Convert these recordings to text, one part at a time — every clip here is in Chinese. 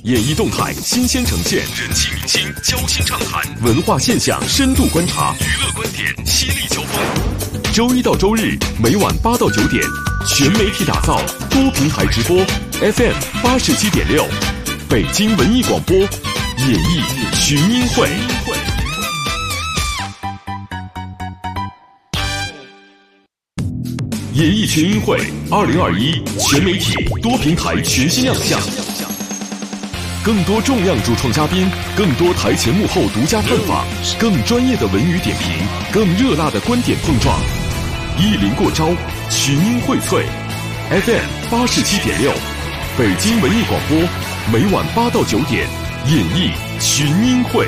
演艺动态新鲜呈现，人气明星交心畅谈，文化现象深度观察，娱乐观点犀利交锋。周一到周日每晚8到9点，全媒体打造，多平台直播 ，FM 87.6，北京文艺广播，演艺群英会。演艺群英会2021全媒体多平台全新亮相，更多重量主创嘉宾，更多台前幕后独家探访，更专业的文娱点评，更热辣的观点碰撞。意林过招，群英荟萃 ，FM 87.6，北京文艺广播，每晚8到9点，演艺群英会。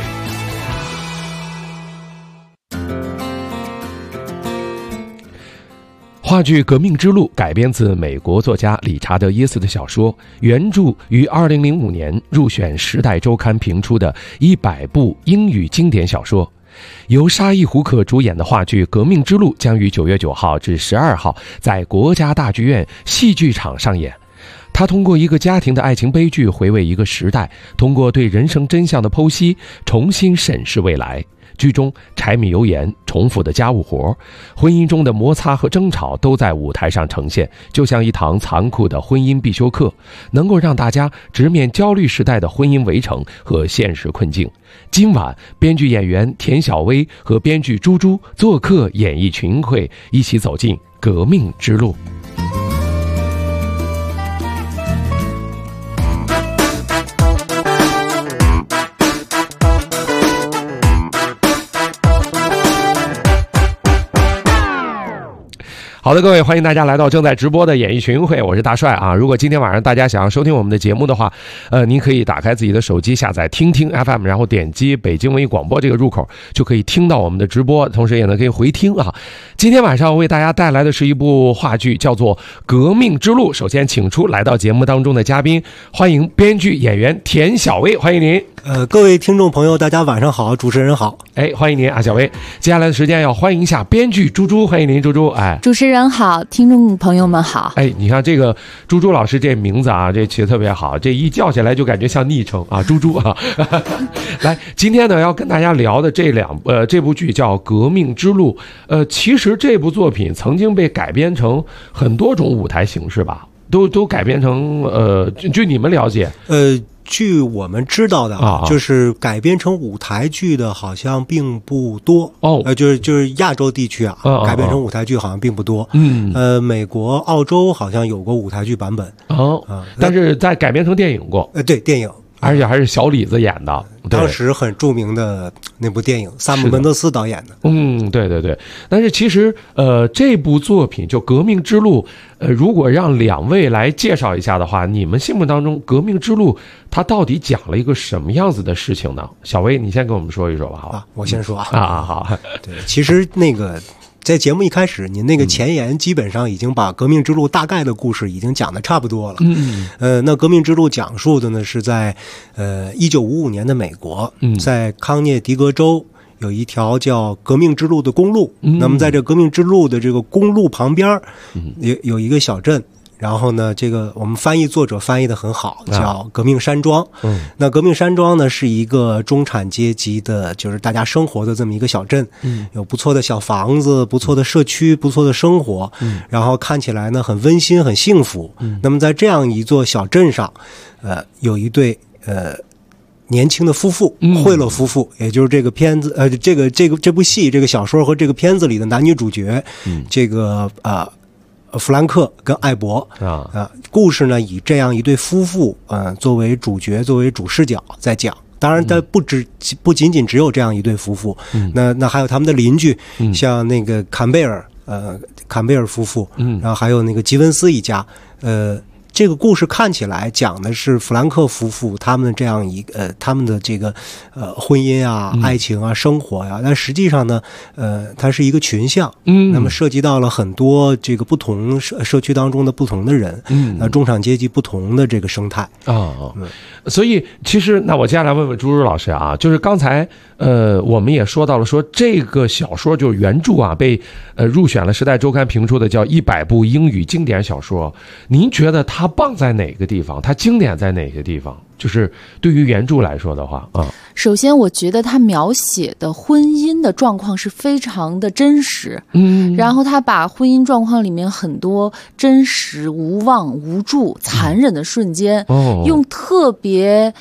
话剧《革命之路》改编自美国作家理查德·耶斯的小说，原著于2005年入选《时代周刊》评出的100部英语经典小说。由沙溢胡可主演的话剧《革命之路》将于9月9号至12号在国家大剧院戏剧场上演。他通过一个家庭的爱情悲剧回味一个时代，通过对人生真相的剖析重新审视未来。剧中柴米油盐、重复的家务活、婚姻中的摩擦和争吵都在舞台上呈现，就像一堂残酷的婚姻必修课，能够让大家直面焦虑时代的婚姻围城和现实困境。今晚，编剧演员田小薇和编剧朱朱做客演艺群英会，一起走进革命之路。好的，各位，欢迎大家来到正在直播的演艺群英会，我是大帅啊。如果今天晚上大家想要收听我们的节目的话，您可以打开自己的手机下载听听 FM， 然后点击北京文艺广播这个入口，就可以听到我们的直播，同时也可以回听啊。今天晚上为大家带来的是一部话剧，叫做《革命之路》。首先请出来到节目当中的嘉宾，欢迎编剧演员田小薇，欢迎您。 各位听众朋友，大家晚上好，主持人好。 欢迎您啊，小薇。接下来的时间要欢迎一下编剧朱朱，欢迎您，朱朱。 主持人好，听众朋友们好。 你看这个朱朱老师这名字啊，这起得特别好，这一叫起来就感觉像昵称啊，朱朱啊。来，今天呢要跟大家聊的这部剧叫《革命之路》。其实这部作品曾经被改编成很多种舞台形式吧，都改编成据你们了解， 据我们知道的就是改编成舞台剧的好像并不多就是亚洲地区改编成舞台剧好像并不多。美国、澳洲好像有过舞台剧版本但是在改编成电影过。 对，电影， 而且还是小李子演的， 当时很著名的那部电影，萨姆门德斯导演的。 对。但是其实这部作品就《革命之路》，如果让两位来介绍一下的话，你们心目当中《革命之路》它到底讲了一个什么样子的事情呢？小薇，你先跟我们说一说吧。好， 我先说好。 对，其实在节目一开始，您那个前言基本上已经把革命之路大概的故事已经讲得差不多了。那革命之路讲述的呢是在1955年的美国，在康涅狄格州有一条叫革命之路的公路。那么在这革命之路的这个公路旁边有一个小镇。然后呢，这个我们作者翻译的很好，叫革命山庄。那革命山庄呢是一个中产阶级的，就是大家生活的这么一个小镇。有不错的小房子，不错的社区，不错的生活。然后看起来呢很温馨，很幸福。那么在这样一座小镇上，有一对年轻的夫妇，惠勒夫妇，也就是这个片子这部戏这个小说和这个片子里的男女主角，这个弗兰克跟艾博故事呢以这样一对夫妇作为主角，作为主视角在讲。当然它不仅仅只有这样一对夫妇，那还有他们的邻居，像那个坎贝尔夫妇，然后还有那个吉文斯一家。这个故事看起来讲的是弗兰克夫妇他们这样他们的这个婚姻啊、爱情啊、生活呀，但实际上呢，它是一个群像，那么涉及到了很多这个不同社区当中的不同的人，中产阶级不同的这个生态所以其实那我接下来问问朱朱老师啊，就是刚才我们也说到了，说这个小说就是原著啊，被入选了《时代周刊》评出的叫100部英语经典小说，您觉得它棒在哪个地方？它经典在哪个地方？就是对于原著来说的话啊， 首先我觉得他描写的婚姻的状况是非常的真实，然后他把婚姻状况里面很多真实、无望、无助、残忍的瞬间，用特别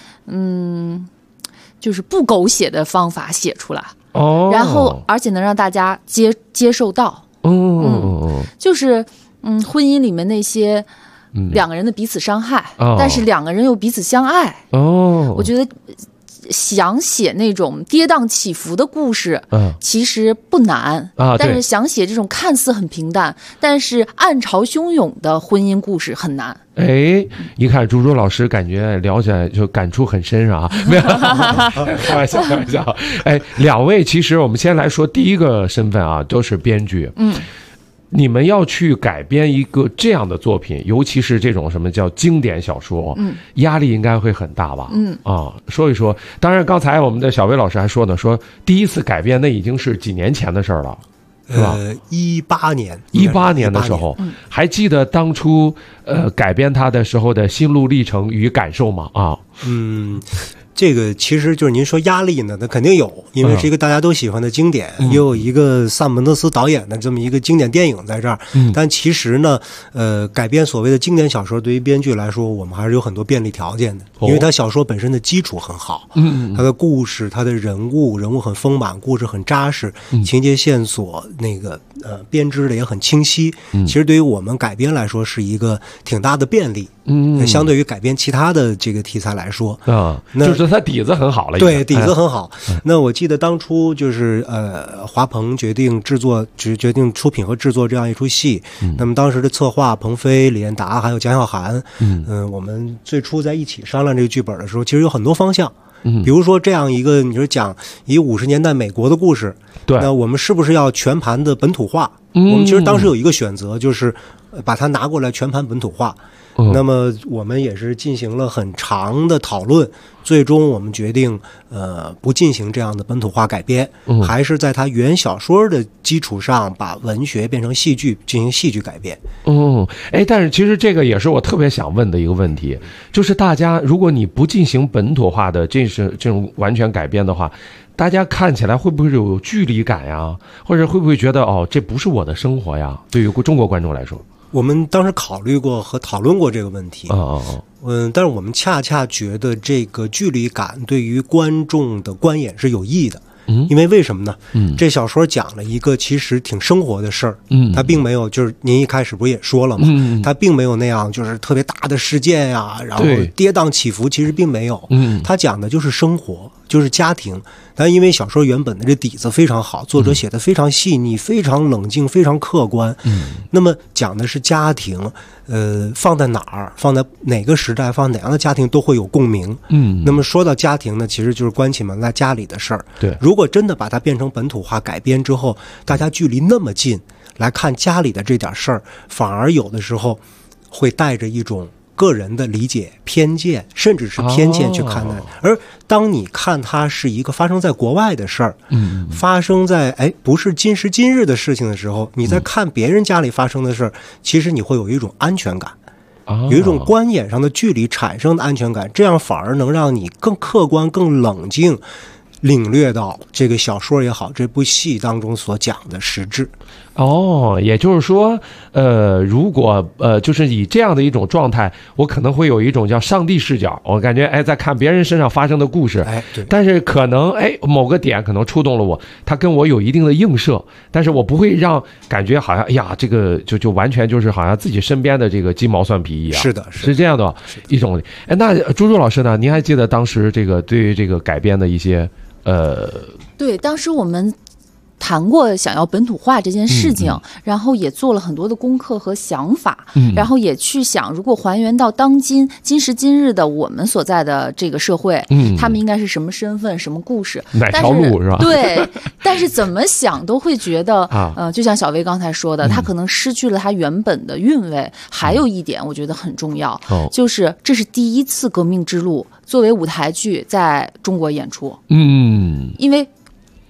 就是不狗血的方法写出来，然后而且能让大家接受到，就是婚姻里面那些。两个人的彼此伤害，但是两个人又彼此相爱。我觉得想写那种跌宕起伏的故事，其实不难但是想写这种看似很平淡，但是暗潮汹涌的婚姻故事很难。 一看朱老师感觉聊起来就感触很深啊，没有，开玩笑。两位其实我们先来说第一个身份啊，都是编剧。你们要去改编一个这样的作品，尤其是这种什么叫经典小说，压力应该会很大吧？说一说。当然，刚才我们的小薇老师还说呢，说第一次改编那已经是几年前的事儿了，是吧 ？18年的时候，还记得当初改编它的时候的心路历程与感受吗？ 这个其实就是您说压力呢，那肯定有，因为是一个大家都喜欢的经典，也有一个萨姆门德斯导演的这么一个经典电影在这儿。但其实呢，改编所谓的经典小说，对于编剧来说，我们还是有很多便利条件的，因为它小说本身的基础很好，它的故事、它的人物很丰满，故事很扎实，情节线索那个编织的也很清晰。其实对于我们改编来说，是一个挺大的便利。相对于改编其他的这个题材来说， 就是它底子很好了。 对，底子很好。那我记得当初就是华鹏决定出品和制作这样一出戏。那么当时的策划彭飞、李彦达还有蒋小涵，我们最初在一起商量这个剧本的时候，其实有很多方向。比如说这样一个，你说讲以50年代美国的故事，那我们是不是要全盘的本土化？我们其实当时有一个选择，就是把它拿过来全盘本土化。那么我们也是进行了很长的讨论，最终我们决定不进行这样的本土化改编，还是在它原小说的基础上把文学变成戏剧，进行戏剧改编。 但是其实这个也是我特别想问的一个问题，就是大家如果你不进行本土化的这种完全改编的话，大家看起来会不会有距离感呀？或者会不会觉得这不是我的生活呀？对于中国观众来说。 我们当时考虑过和讨论过这个问题，但是我们恰恰觉得这个距离感对于观众的观演是有益的。因为为什么呢？这小说讲了一个其实挺生活的事儿，它并没有就是您一开始不也说了吗？它并没有那样就是特别大的事件呀，然后跌宕起伏，其实并没有。它讲的就是生活，就是家庭。但因为小说原本的这底子非常好，作者写的非常细腻，非常冷静，非常客观。那么讲的是家庭，放在哪儿，放在哪个时代，放哪样的家庭都会有共鸣。那么说到家庭呢，其实就是关起门来家里的事儿。 对， 如果真的把它变成本土化改编之后，大家距离那么近来看家里的这点事儿，反而有的时候会带着一种个人的理解、偏见，甚至是偏见去看待。而当你看它是一个发生在国外的事儿，发生在不是今时今日的事情的时候，你在看别人家里发生的事儿，其实你会有一种安全感，有一种观演上的距离产生的安全感，这样反而能让你更客观、更冷静领略到这个小说也好，这部戏当中所讲的实质。 也就是说，如果就是以这样的一种状态，我可能会有一种叫上帝视角，我感觉在看别人身上发生的故事， 对， 但是可能某个点可能触动了我，它跟我有一定的映射，但是我不会让感觉好像这个就完全就是好像自己身边的这个鸡毛蒜皮一样。 是的， 是这样的一种。那朱老师呢？您还记得当时这个对于这个改编的一些对，当时我们谈过想要本土化这件事情，然后也做了很多的功课和想法，然后也去想，如果还原到当今时今日的我们所在的这个社会，他们应该是什么身份、什么故事， 哪条路是吧？ 对，但是怎么想都会觉得，就像小薇刚才说的，他可能失去了他原本的韵味。还有一点，我觉得很重要，就是这是第一次革命之路作为舞台剧在中国演出，因为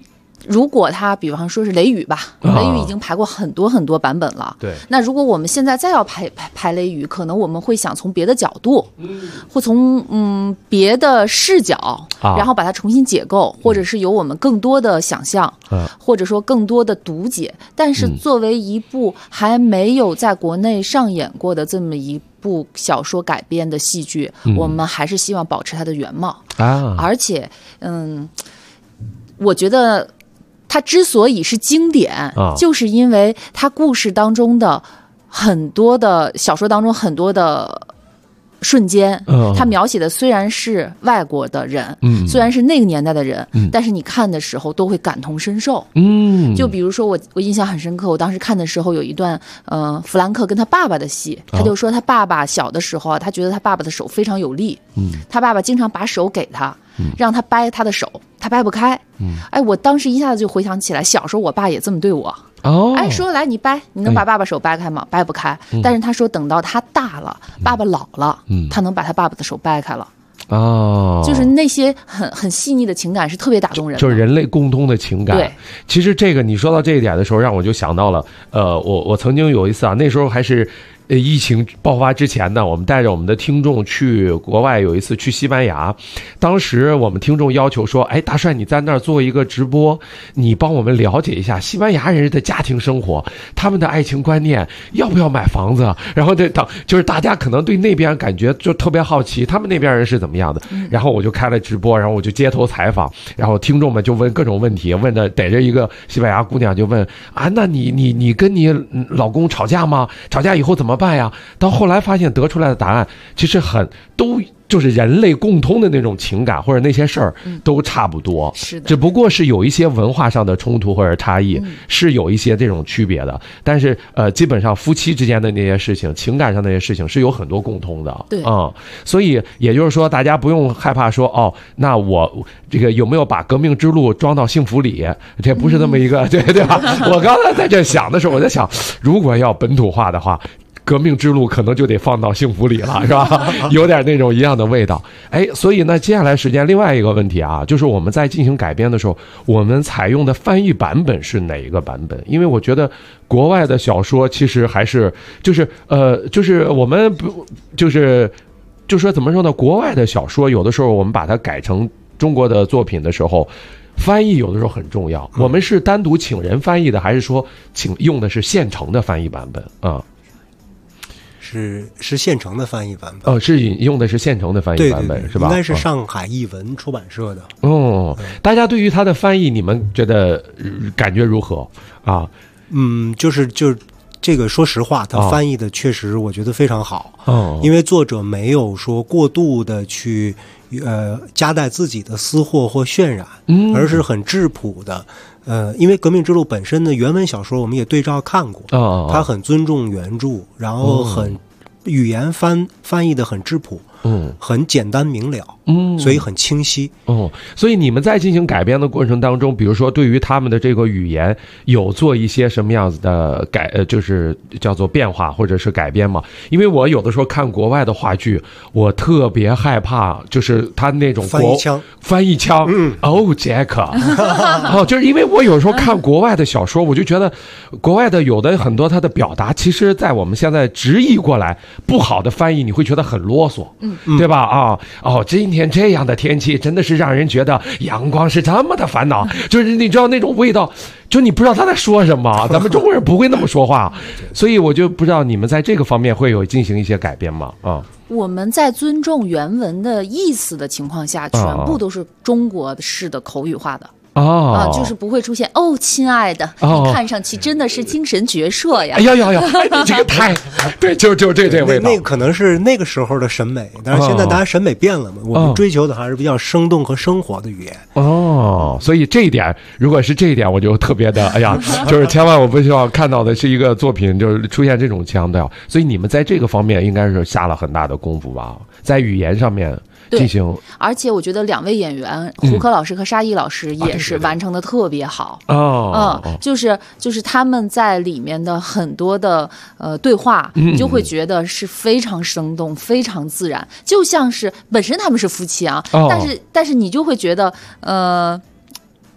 如果他比方说是雷雨吧，雷雨已经排过很多很多版本了。 对。 那如果我们现在再要拍雷雨，可能我们会想从别的角度，或从别的视角，然后把它重新解构，或者是有我们更多的想象，或者说更多的读解。但是作为一部还没有在国内上演过的这么一部小说改编的戏剧，我们还是希望保持它的原貌而且我觉得它之所以是经典，就是因为它故事当中的很多的小说当中很多的瞬间，它描写的虽然是外国的人，虽然是那个年代的人，但是你看的时候都会感同身受。就比如说我印象很深刻，我当时看的时候有一段弗兰克跟他爸爸的戏，他就说他爸爸小的时候他觉得他爸爸的手非常有力，他爸爸经常把手给他，让他掰他的手，他掰不开。我当时一下子就回想起来，小时候我爸也这么对我。说来你掰，你能把爸爸手掰开吗？掰不开。但是他说等到他大了，爸爸老了，他能把他爸爸的手掰开了。就是那些很细腻的情感是特别打动人的， 就是人类共通的情感。对，其实这个你说到这一点的时候，让我就想到了，我曾经有一次那时候还是疫情爆发之前呢，我们带着我们的听众去国外，有一次去西班牙，当时我们听众要求说，大帅你在那儿做一个直播，你帮我们了解一下西班牙人的家庭生活，他们的爱情观念，要不要买房子，然后就是大家可能对那边感觉就特别好奇，他们那边人是怎么样的。然后我就开了直播，然后我就街头采访，然后听众们就问各种问题，问的逮着一个西班牙姑娘就问那你跟你老公吵架吗？吵架以后怎么办呀？到后来发现得出来的答案其实都就是人类共通的那种情感或者那些事儿都差不多， 是的， 只不过是有一些文化上的冲突或者差异，是有一些这种区别的。但是基本上夫妻之间的那些事情，情感上那些事情是有很多共通的。 对所以也就是说，大家不用害怕说那我这个有没有把革命之路装到幸福里？这不是这么一个对吧？我刚才在这想的时候，我在想，如果要本土化的话，革命之路可能就得放到幸福里了，是吧？有点那种一样的味道。所以呢，接下来时间另外一个问题就是我们在进行改编的时候，我们采用的翻译版本是哪一个版本？因为我觉得国外的小说其实还是就是我们不就是说怎么说呢？国外的小说有的时候我们把它改成中国的作品的时候，翻译有的时候很重要。我们是单独请人翻译的，还是说用的是现成的翻译版本是现成的翻译版本。 是用的是现成的翻译版本， 对， 是吧？ 应该是上海译文出版社的。 大家对于他的翻译，你们觉得感觉如何啊？ 就是这个，说实话，他翻译的确实我觉得非常好。因为作者没有说过度的去夹带自己的私货或渲染，而是很质朴的。因为《革命之路》本身的原文小说我们也对照看过，他很尊重原著，然后语言翻译的很质朴，很简单明了，所以很清晰。 所以你们在进行改编的过程当中，比如说对于他们的这个语言有做一些什么样子的就是叫做变化或者是改编吗？因为我有的时候看国外的话剧，我特别害怕就是他那种翻译腔Jack 就是因为我有时候看国外的小说，我就觉得国外的有的很多他的表达，其实在我们现在直译过来不好的翻译，你会觉得很啰嗦，对吧？今天这样的天气真的是让人觉得阳光是这么的烦恼，就是你知道那种味道，就你不知道他在说什么，咱们中国人不会那么说话，所以我就不知道你们在这个方面会有进行一些改变吗？ 我们在尊重原文的意思的情况下，全部都是中国式的口语化的。就是不会出现亲爱的，你看上去真的是精神矍铄呀！ 你这个太对，就这味道。 那个可能是那个时候的审美，但是现在大家审美变了嘛，我们追求的还是比较生动和生活的语言。 所以这一点，如果是这一点，我就特别的就是千万我不希望看到的是一个作品就是出现这种腔调。所以你们在这个方面应该是下了很大的功夫吧，在语言上面。进行， 而且我觉得两位演员胡可老师和沙溢老师也是完成的特别好。就是他们在里面的很多的对话，你就会觉得是非常生动、非常自然，就像是本身他们是夫妻但是你就会觉得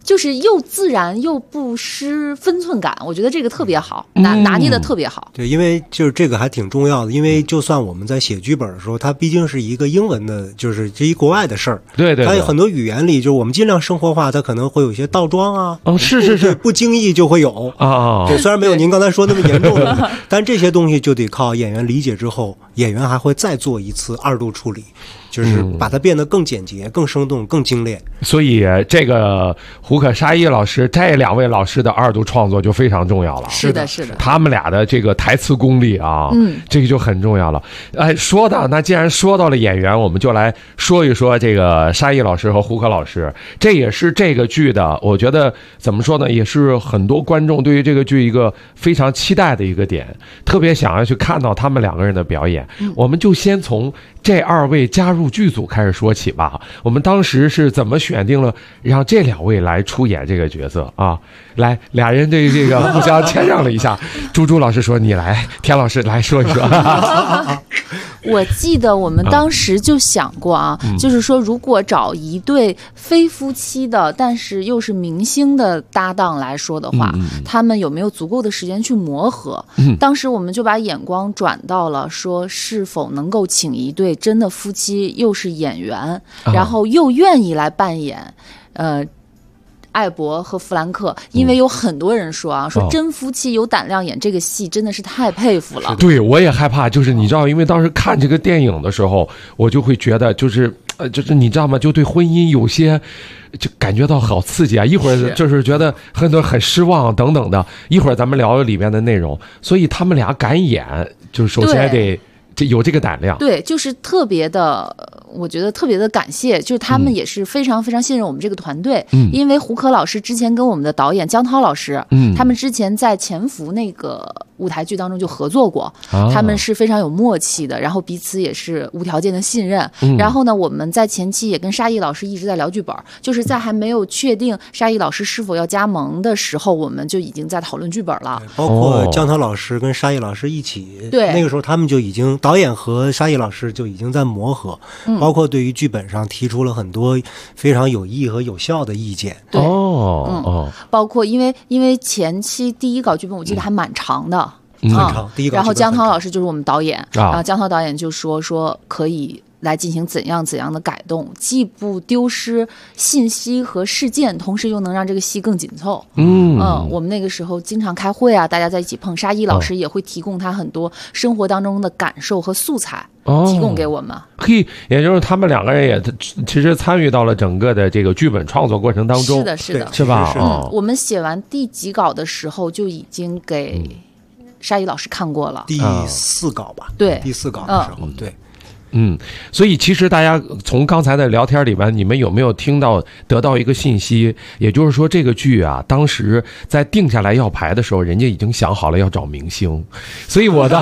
就是又自然又不失分寸感，我觉得这个特别好，拿捏的特别好。 对，因为就是这个还挺重要的，因为就算我们在写剧本的时候，它毕竟是一个英文的，就是这一国外的事儿。 对， 它有很多语言里，就是我们尽量生活化，它可能会有一些倒装啊。 是， 不经意就会有啊。对，虽然没有您刚才说那么严重的，但这些东西就得靠演员理解之后，演员还会再做一次2度处理。就是把它变得更简洁、更生动、更精炼。 所以这个胡可沙一老师这2位老师的2度创作就非常重要了。 是的， 他们俩的这个台词功力啊，这个就很重要了。那既然说到了演员，我们就来说一说这个沙一老师和胡可老师。这也是这个剧的，我觉得怎么说呢，也是很多观众对于这个剧一个非常期待的一个点，特别想要去看到他们2个人的表演。我们就先从这2位加入剧组开始说起吧。我们当时是怎么选定了让这2位来出演这个角色啊？来，2人这个互相谦让了一下。朱老师说你来，田老师来说一说。 我记得我们当时就想过啊，就是说如果找一对非夫妻的但是又是明星的搭档来说的话，他们有没有足够的时间去磨合。当时我们就把眼光转到了说是否能够请一对真的夫妻，又是演员，然后又愿意来扮演艾博和弗兰克。因为有很多人说啊，说真夫妻有胆量演这个戏真的是太佩服了。 对，我也害怕，就是你知道，因为当时看这个电影的时候，我就会觉得就是你知道吗，就对婚姻有些就感觉到好刺激啊，一会儿就是觉得很失望等等的，一会儿咱们聊里面的内容。所以他们俩敢演，就是首先得有这个胆量。 对，就是特别的，我觉得特别的感谢，就是他们也是非常非常信任我们这个团队。因为胡可老师之前跟我们的导演姜涛老师，他们之前在《潜伏》那个舞台剧当中就合作过，他们是非常有默契的，然后彼此也是无条件的信任。然后呢，我们在前期也跟沙溢老师一直在聊剧本，就是在还没有确定沙溢老师是否要加盟的时候，我们就已经在讨论剧本了。 包括姜涛老师跟沙溢老师一起，对，那个时候他们就已经导演和沙溢老师就已经在磨合，包括对于剧本上提出了很多非常有益和有效的意见。 对，包括因为前期第一稿剧本我记得还蛮长的。 很长，第一稿。 然后姜涛老师就是我们导演，然后姜涛导演就说可以来进行怎样的改动，既不丢失信息和事件，同时又能让这个戏更紧凑。我们那个时候经常开会啊，大家在一起碰，沙一老师也会提供他很多生活当中的感受和素材，提供给我们。 也就是他们2个人也其实参与到了整个的这个剧本创作过程当中。 是的， 是吧？ 我们写完第几稿的时候就已经给沙一老师看过了， 第4稿吧？ 对， 第4稿的时候，对。 所以其实大家从刚才的聊天里面，你们有没有得到一个信息？也就是说，这个剧啊，当时在定下来要排的时候，人家已经想好了要找明星。所以我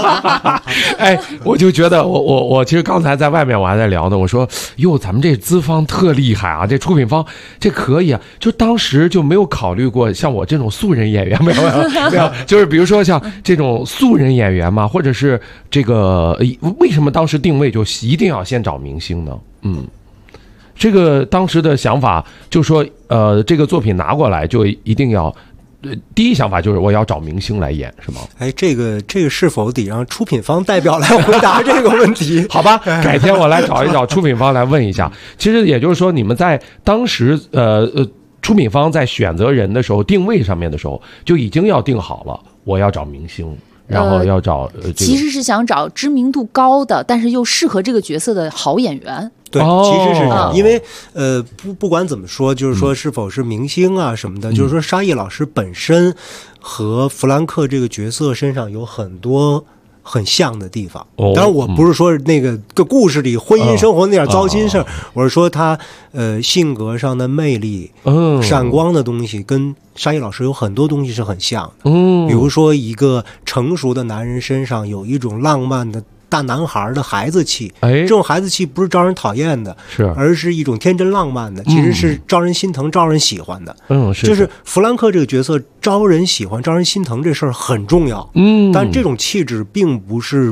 就觉得我其实刚才在外面我还在聊呢，我说哟，咱们这资方特厉害啊，这出品方这可以啊，就当时就没有考虑过像我这种素人演员，没有，就是比如说像这种素人演员嘛，或者是这个为什么当时定位就一定要先找明星呢？这个当时的想法就说，这个作品拿过来就一定要，第一想法就是我要找明星来演，是吗？ 这个是否得让出品方代表来回答这个问题？ 好吧，改天我来找一找出品方来问一下。其实也就是说，你们在当时出品方在选择人的时候，定位上面的时候就已经要定好了，我要找明星。然后要找其实是想找知名度高的，但是又适合这个角色的好演员。 对，其实是这样，因为不管怎么说，就是说是否是明星啊什么的，就是说沙溢老师本身和弗兰克这个角色身上有很多很像的地方。当然我不是说那个故事里婚姻生活那点糟心事儿，我是说他性格上的魅力，闪光的东西跟沙溢老师有很多东西是很像的。比如说一个成熟的男人身上有一种浪漫的大男孩的孩子气，这种孩子气不是招人讨厌的，而是一种天真浪漫的，其实是招人心疼、招人喜欢的。就是弗兰克这个角色招人喜欢、招人心疼这事儿很重要。但这种气质并不是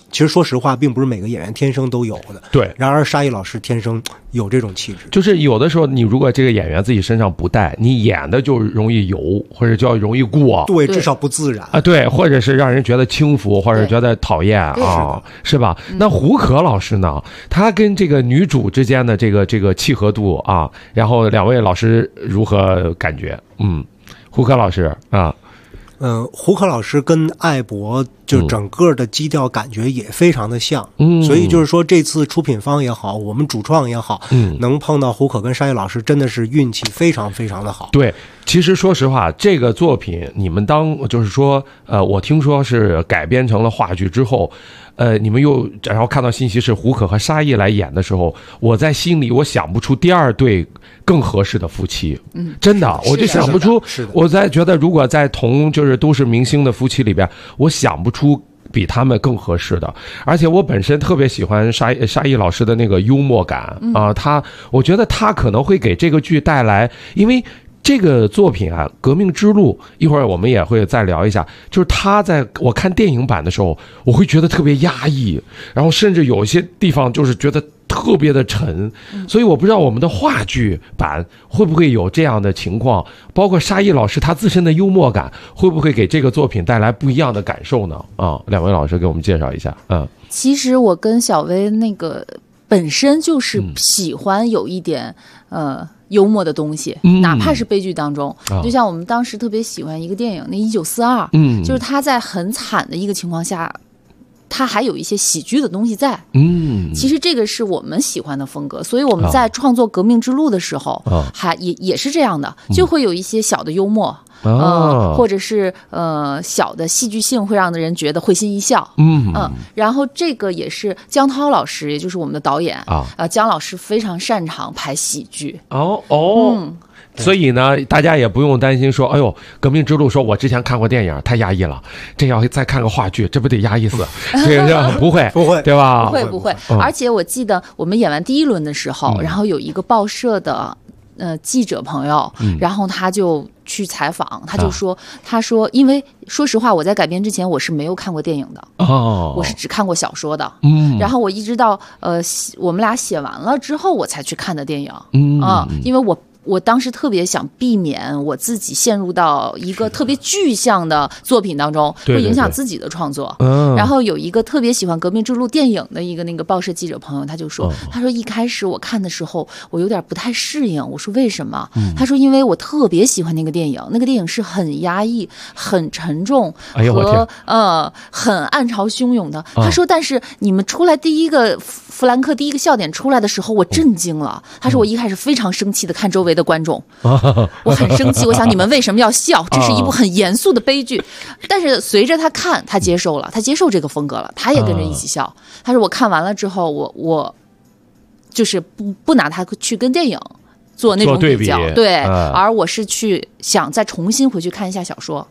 其实说实话，并不是每个演员天生都有的。 对， 然而沙溢老师天生有这种气质。 就是有的时候，你如果这个演员自己身上不带，你演的就容易油，或者叫容易过。 对，至少不自然啊。对，或者是让人觉得轻浮，或者觉得讨厌啊，是吧？那胡可老师呢？他跟这个女主之间的这个契合度啊，然后两位老师如何感觉？胡可老师啊。 胡可老师跟艾博就整个的基调感觉也非常的像，所以就是说这次出品方也好，我们主创也好，能碰到胡可跟沙溢老师，真的是运气非常非常的好。 对，其实说实话，这个作品你们就是说，我听说是改编成了话剧之后，你们又然后看到信息是胡可和沙溢来演的时候，我在心里我想不出第二对更合适的夫妻，真的，我就想不出。我在觉得，如果在就是都是明星的夫妻里边，我想不出比他们更合适的。而且我本身特别喜欢沙溢老师的那个幽默感啊，我觉得他可能会给这个剧带来，因为这个作品啊，《革命之路》，一会儿我们也会再聊一下。就是他在我看电影版的时候，我会觉得特别压抑，然后甚至有一些地方就是觉得特别的沉，所以我不知道我们的话剧版会不会有这样的情况，包括沙溢老师他自身的幽默感会不会给这个作品带来不一样的感受呢？两位老师给我们介绍一下。 其实我跟小薇那个本身就是喜欢有一点幽默的东西，哪怕是悲剧当中，就像我们当时特别喜欢一个电影，那1942，就是他在很惨的一个情况下，他还有一些喜剧的东西在。其实这个是我们喜欢的风格，所以我们在创作《革命之路》的时候，也是这样的，就会有一些小的幽默。或者是小的戏剧性会让人觉得会心一笑。然后这个也是姜涛老师，也就是我们的导演姜老师非常擅长拍喜剧。 所以呢，大家也不用担心说，哎呦，革命之路说我之前看过电影太压抑了，这要再看个话剧，这不得压抑死？这个不会，对吧？ 不会。而且我记得我们演完第一轮的时候，然后有一个报社的记者朋友，然后他就去采访，他就说，他说，因为说实话，我在改编之前我是没有看过电影的，我是只看过小说的，然后我一直到我们俩写完了之后，我才去看的电影，因为我当时特别想避免我自己陷入到一个特别具象的作品当中，会影响自己的创作。然后有一个特别喜欢《革命之路》电影的一个那个报社记者朋友，他就说，他说一开始我看的时候，我有点不太适应。我说为什么？他说因为我特别喜欢那个电影，那个电影是很压抑、很沉重和很暗潮汹涌的。他说，但是你们出来弗兰克第一个笑点出来的时候，我震惊了。他说我一开始非常生气的看周围的观众，我很生气，我想你们为什么要笑？这是一部很严肃的悲剧。但是随着他看，他接受了，他接受这个风格了，他也跟着一起笑。他说我看完了之后，我就是不拿它去跟电影做那种比较，对，而我是去想再重新回去看一下小说。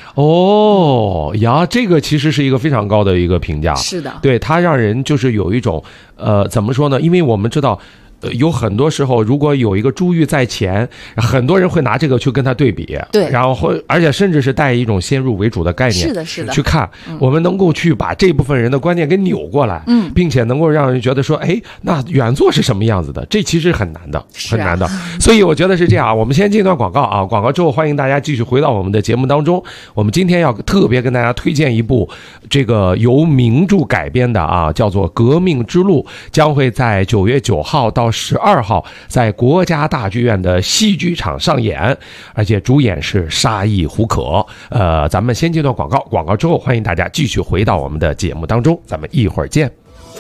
这个其实是一个非常高的一个评价， 是的， 对，它让人就是有一种怎么说呢？因为我们知道。有很多时候，如果有一个珠玉在前，很多人会拿这个去跟他对比， 对， 然后而且甚至是带一种先入为主的概念， 是的， 去看，我们能够去把这部分人的观念给扭过来，并且能够让人觉得说，哎，那原作是什么样子的？这其实很难的，很难的。所以我觉得是这样，我们先进一段广告啊，广告之后欢迎大家继续回到我们的节目当中。我们今天要特别跟大家推荐一部这个由名著改编的叫做《革命之路》，将会在9月9号到12号在国家大剧院的戏剧场上演，而且主演是沙溢、胡可。咱们先进段广告，广告之后欢迎大家继续回到我们的节目当中，咱们一会儿见。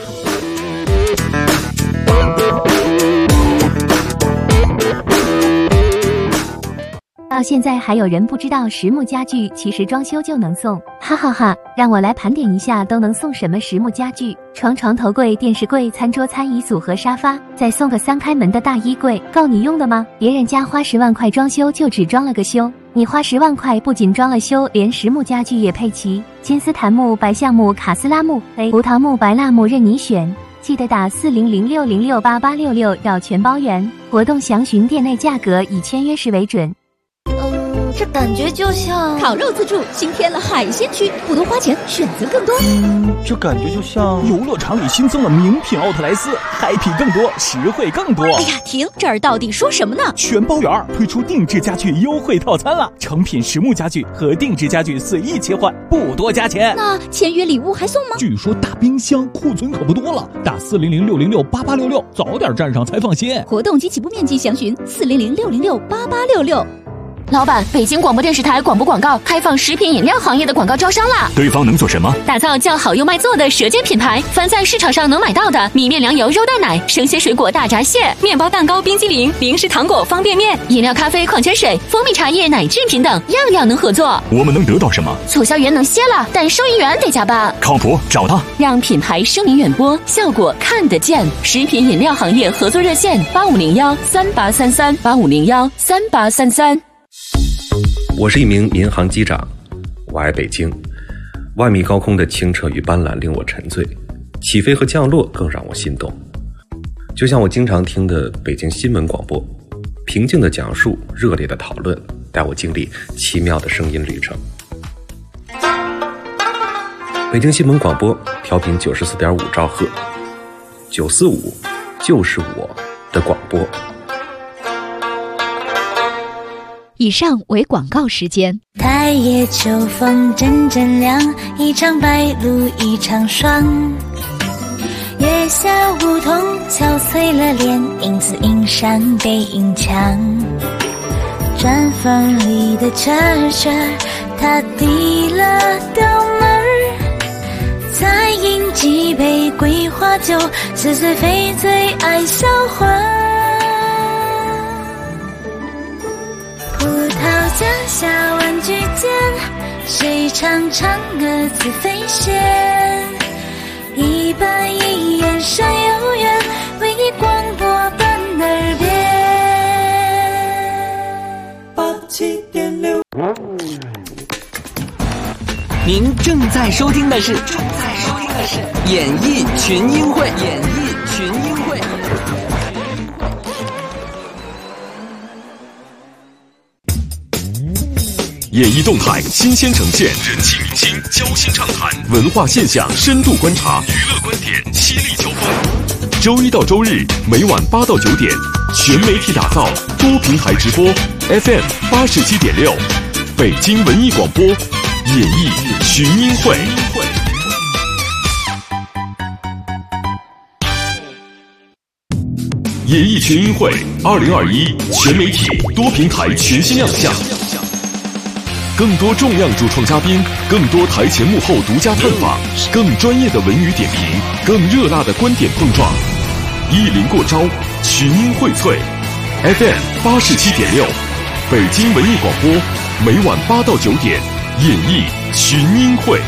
到现在还有人不知道实木家具其实装修就能送，哈哈哈！让我来盘点一下都能送什么实木家具：床、头柜、电视柜、餐桌、餐椅组和沙发，再送个3开门的大衣柜，够你用的吗？别人家花10万块装修就只装了个修，你花10万块不仅装了修，连实木家具也配齐，金丝檀木、白橡木、卡斯拉木、胡桃木、白蜡木任你选。记得打4006068866要全包圆，活动详询店内价格，以签约时为准。 这感觉就像烤肉自助新添了海鲜区，不多花钱，选择更多。 这感觉就像游乐场里新增了名品奥特莱斯，嗨皮更多，实惠更多。 哎呀，停！这儿到底说什么呢？ 全包圆推出定制家具优惠套餐了，成品实木家具和定制家具随意切换，不多加钱。 那签约礼物还送吗？ 据说大冰箱库存可不多了，打400-606-8866，早点站上才放心。 活动及起步面积详询400-606-8866。 老板，北京广播电视台广播广告开放食品饮料行业的广告招商啦！ 对方能做什么？ 打造叫好又卖座的舌尖品牌，凡在市场上能买到的米面粮油肉蛋奶、生鲜水果大闸蟹、面包蛋糕、冰激凌、零食糖果、方便面、饮料、咖啡、矿泉水、蜂蜜茶叶、奶制品等，样样能合作。 我们能得到什么？ 促销员能歇了，但收银员得加班。 靠谱，找他， 让品牌声名远播，效果看得见。食品饮料行业合作热线8501-3833，8501-3833。 我是一名民航机长，我爱北京。万米高空的清澈与斑斓令我沉醉，起飞和降落更让我心动。就像我经常听的北京新闻广播，平静的讲述，热烈的讨论，带我经历奇妙的声音旅程。北京新闻广播调频94.5兆赫，945就是我的广播。 以上为广告时间。 太夜秋风阵阵凉，一场白鹭一场霜。月下梧桐憔悴了脸，因此映上背影墙。砖缝里的蛐蛐，它递了刀门，再饮几杯桂花酒，似醉非醉爱销魂。脚下万句间，谁唱嫦娥自飞仙？一板一眼山有缘，为你广播伴耳边。87.6。 您正在收听的是演艺群英会。 演艺动态新鲜呈现，人气明星交心畅谈，文化现象深度观察，娱乐观点犀利交锋。周一到周日每晚8到9点，全媒体打造，多平台直播 ，FM 87.6，北京文艺广播，演艺群英会。演艺群英会2021全媒体多平台全新亮相。更多重量主创嘉宾，更多台前幕后独家探访，更专业的文娱点评，更热辣的观点碰撞，一临过招，群英荟萃。FM 87.6，北京文艺广播，每晚8到9点，演艺群英会。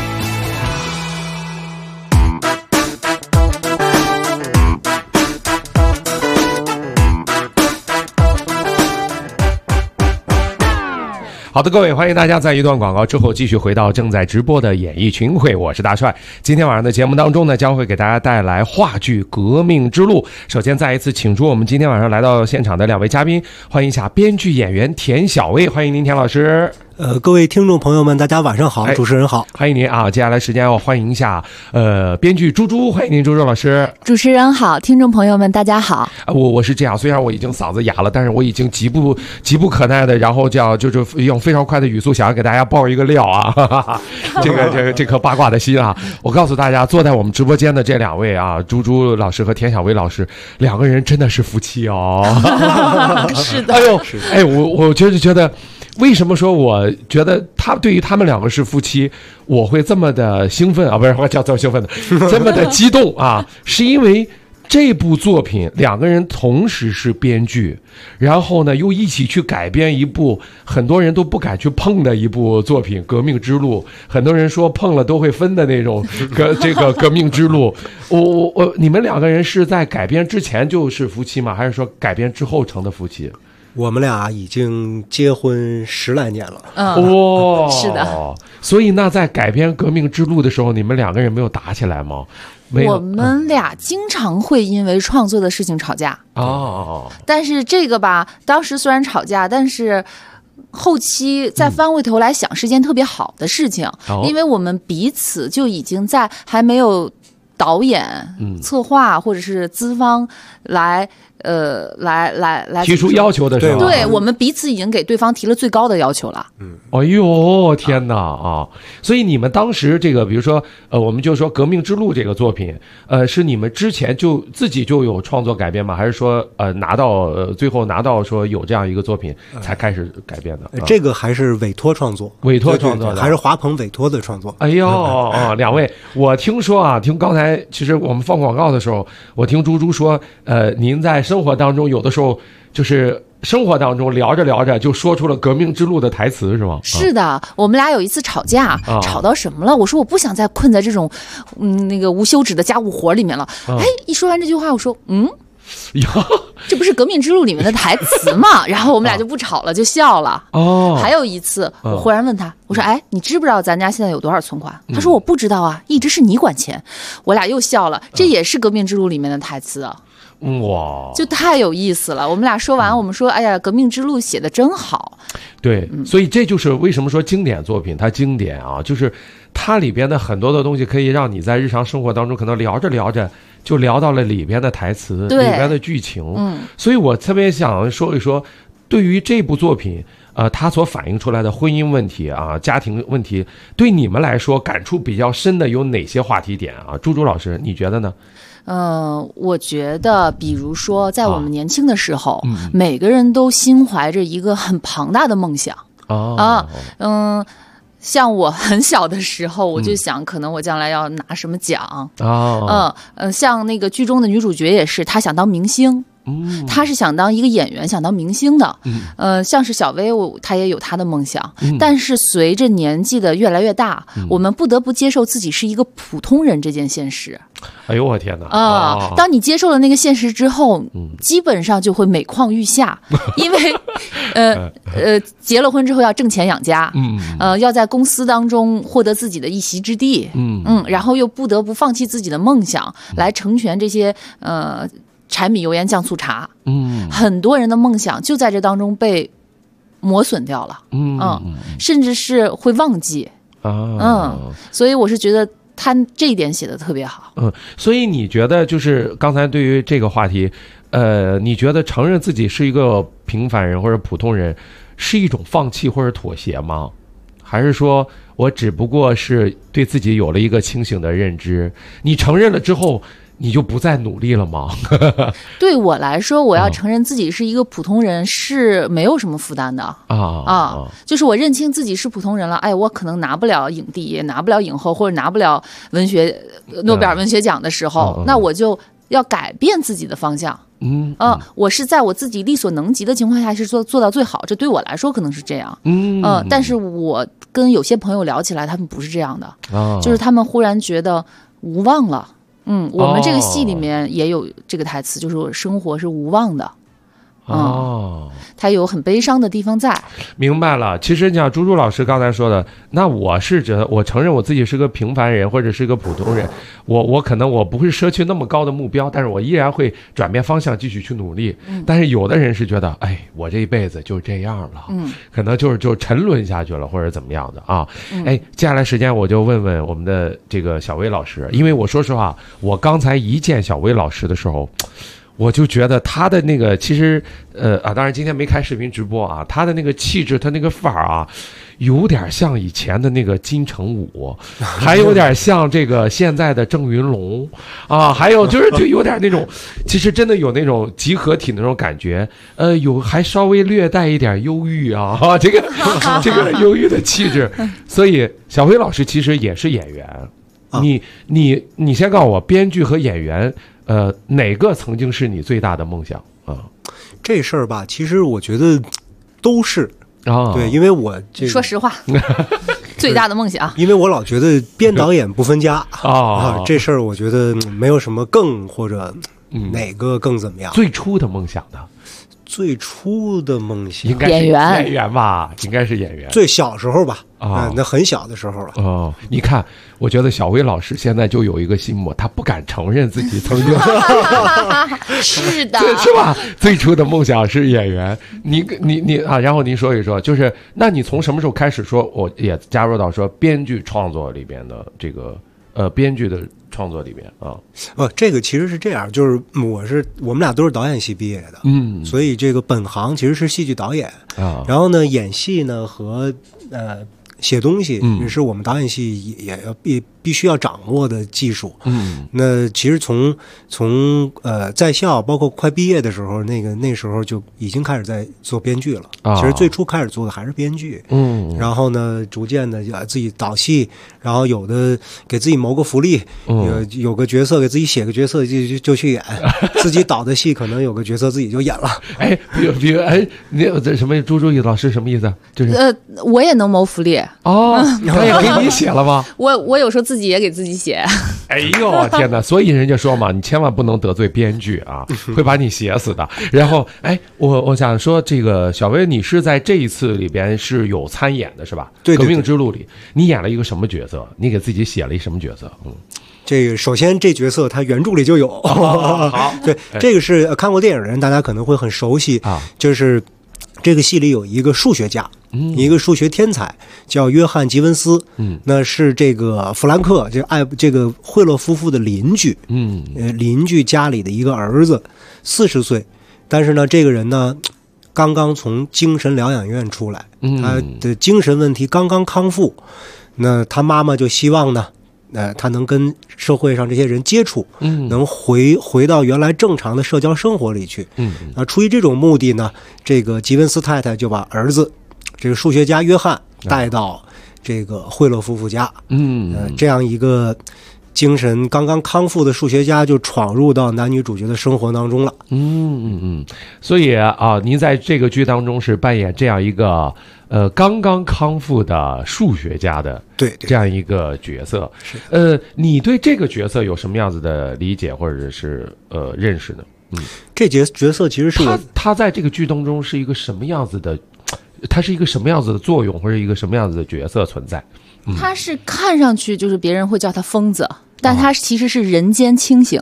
好的，各位，欢迎大家在一段广告之后继续回到正在直播的演艺群会，我是大帅。今天晚上的节目当中呢，将会给大家带来话剧《革命之路》。首先再一次请出我们今天晚上来到现场的2位嘉宾，欢迎一下编剧演员田小薇，欢迎您田老师。 各位听众朋友们，大家晚上好，主持人好， 欢迎您啊！接下来时间要欢迎一下编剧猪猪，欢迎您猪猪老师。 主持人好，听众朋友们大家好。 我是这样，虽然我已经嗓子哑了，但是我已经急不可耐的，然后就用非常快的语速想要给大家爆一个料啊！哈哈哈，这颗八卦的心啊！我告诉大家，坐在我们直播间的这2位啊，猪猪老师和田小薇老师，2个人真的是夫妻哦。 是的。 哎呦，我觉得。为什么说我觉得对于他们2个是夫妻，我会这么的兴奋啊？不是，我叫这么兴奋的，这么的激动啊？是因为这部作品2个人同时是编剧，然后呢又一起去改编一部很多人都不敢去碰的一部作品《革命之路》，很多人说碰了都会分的那种这个革命之路。你们2个人是在改编之前就是夫妻吗？还是说改编之后成的夫妻？ 我们俩已经结婚10来年了。 是的。 所以那在改编《革命之路》的时候，你们2个人没有打起来吗？没有。 我们俩经常会因为创作的事情吵架。但是这个吧，当时虽然吵架，但是后期再翻回头来想是件特别好的事情，因为我们彼此就已经在还没有导演、策划或者是资方来提出要求的时候， 对，我们彼此已经给对方提了最高的要求了。 哎呦天哪啊！所以你们当时这个，比如说我们就说《革命之路》这个作品，是你们之前就自己就有创作改编吗？还是说最后拿到说有这样一个作品才开始改编的？ 这个还是委托创作， 委托创作的， 还是华鹏委托的创作。 哎呦两位，我听说啊，听刚才其实我们放广告的时候，我听猪猪说，您在生活当中有的时候就是生活当中聊着聊着就说出了《革命之路》的台词，是吗？ 是的，我们俩有一次吵架，吵到什么了？我说我不想再困在这种那个无休止的家务活里面了。一说完这句话，我说这不是《革命之路》里面的台词吗？然后我们俩就不吵了，就笑了。还有一次，我忽然问他，我说你知不知道咱家现在有多少存款？他说我不知道啊，一直是你管钱。我俩又笑了，这也是《革命之路》里面的台词啊。 哇， 就太有意思了！我们俩说完，我们说，哎呀，《革命之路》写的真好。 对，所以这就是为什么说经典作品它经典啊，就是它里边的很多的东西可以让你在日常生活当中可能聊着聊着就聊到了里边的台词，里边的剧情。所以我特别想说一说，对于这部作品，它所反映出来的婚姻问题啊、家庭问题，对你们来说感触比较深的有哪些话题点啊？朱老师，你觉得呢？ 我觉得，比如说，在我们年轻的时候，每个人都心怀着一个很庞大的梦想像我很小的时候，我就想，可能我将来要拿什么奖像那个剧中的女主角也是，她想当明星。他是想当一个演员，想当明星的。像是小薇，他也有他的梦想。但是随着年纪的越来越大，我们不得不接受自己是一个普通人这件现实。 哎呦我天哪！ 当你接受了那个现实之后，基本上就会每况愈下，因为结了婚之后要挣钱养家，要在公司当中获得自己的一席之地，然后又不得不放弃自己的梦想来成全这些柴米油盐酱醋茶，很多人的梦想就在这当中被磨损掉了，甚至是会忘记，所以我是觉得他这一点写的特别好。 所以你觉得就是刚才对于这个话题，你觉得承认自己是一个平凡人或者普通人是一种放弃或者妥协吗？还是说我只不过是对自己有了一个清醒的认知，你承认了之后你就不再努力了吗？ 对我来说，我要承认自己是一个普通人是没有什么负担的就是我认清自己是普通人了，我可能拿不了影帝，也拿不了影后，或者拿不了诺贝尔文学奖的时候，那我就要改变自己的方向。我是在我自己力所能及的情况下是做到最好，这对我来说可能是这样。但是我跟有些朋友聊起来，他们不是这样的，就是他们忽然觉得无望了。我们这个戏里面也有这个台词，就是生活是无望的。他有很悲伤的地方在。 明白了。其实像朱老师刚才说的，那我是觉得我承认我自己是个平凡人或者是个普通人，我可能我不会奢求那么高的目标，但是我依然会转变方向继续去努力。但是有的人是觉得我这一辈子就这样了，可能就沉沦下去了或者怎么样的啊。接下来时间我就问问我们的这个小薇老师，因为我说实话，我刚才一见小薇老师的时候，我就觉得他的那个其实当然今天没开视频直播啊，他的那个气质，他那个范儿啊，有点像以前的那个金城武，还有点像这个现在的郑云龙啊，还有就有点那种，其实真的有那种集合体那种感觉，还稍微略带一点忧郁啊，这个忧郁的气质。所以小辉老师其实也是演员，你先告诉我，编剧和演员。哪个曾经是你最大的梦想啊？ 这事儿吧，其实我觉得都是对，因为我说实话，最大的梦想， 因为我老觉得编导演不分家这事儿我觉得没有什么更或者哪个更怎么样。 最初的梦想呢？ 最初的梦想应该是演员吧，应该是演员。 最小时候吧，那很小的时候了。 哦，你看，我觉得小薇老师现在就有一个心魔，他不敢承认自己曾经是的， 是吧？最初的梦想是演员。你啊，然后您说一说，就是那你从什么时候开始说我也加入到说编剧创作里边的这个编剧的创作里边啊？ 这个其实是这样，就是我们俩都是导演系毕业的，所以这个本行其实是戏剧导演啊。然后呢，演戏呢和写东西也是我们导演系也必须要掌握的技术。那其实从在校包括快毕业的时候，那时候就已经开始在做编剧了。其实最初开始做的还是编剧。然后呢，逐渐的自己导戏，然后有的给自己谋个福利，有个角色给自己写个角色就去演，自己导的戏可能有个角色自己就演了。 哎，比如你这什么朱毅老师什么意思？就是我也能谋福利。 哦，他也给你写了吗？ 我有时候自己也给自己写。 哎呦天哪！所以人家说嘛，你千万不能得罪编剧啊，会把你写死的。然后，我想说，这个小薇，你是在这一次里边是有参演的是吧？ 对， 革命之路里，你演了一个什么角色？你给自己写了一什么角色？ 这个首先这角色它原著里就有。好，对，这个是看过电影的人，大家可能会很熟悉啊，就是这个戏里有一个数学家。一个数学天才叫约翰·吉文斯，那是这个弗兰克这个惠勒夫妇的邻居，邻居家里的一个儿子，40岁，但是呢，这个人呢，刚刚从精神疗养院出来，他的精神问题刚刚康复，那他妈妈就希望呢，他能跟社会上这些人接触，能回到原来正常的社交生活里去，出于这种目的呢，这个吉文斯太太就把儿子。这个数学家约翰带到这个惠勒夫妇家，这样一个精神刚刚康复的数学家就闯入到男女主角的生活当中了。 所以啊，您在这个剧当中是扮演这样一个刚刚康复的数学家的这样一个角色。你对这个角色有什么样子的理解或者是认识呢？ 这角色其实是他在这个剧当中是一个什么样子的？他是一个什么样子的作用，或者一个什么样子的角色存在？ 他是看上去就是别人会叫他疯子，但他其实是人间清醒。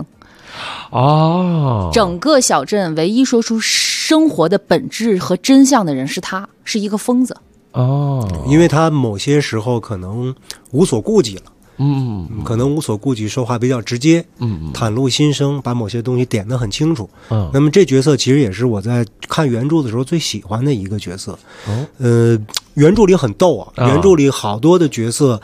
整个小镇唯一说出生活的本质和真相的人是他，是一个疯子。 因为他某些时候可能无所顾忌了。可能无所顾忌，说话比较直接，袒露心声，把某些东西点得很清楚。那么这角色其实也是我在看原著的时候最喜欢的一个角色。原著里很逗啊，原著里好多的角色，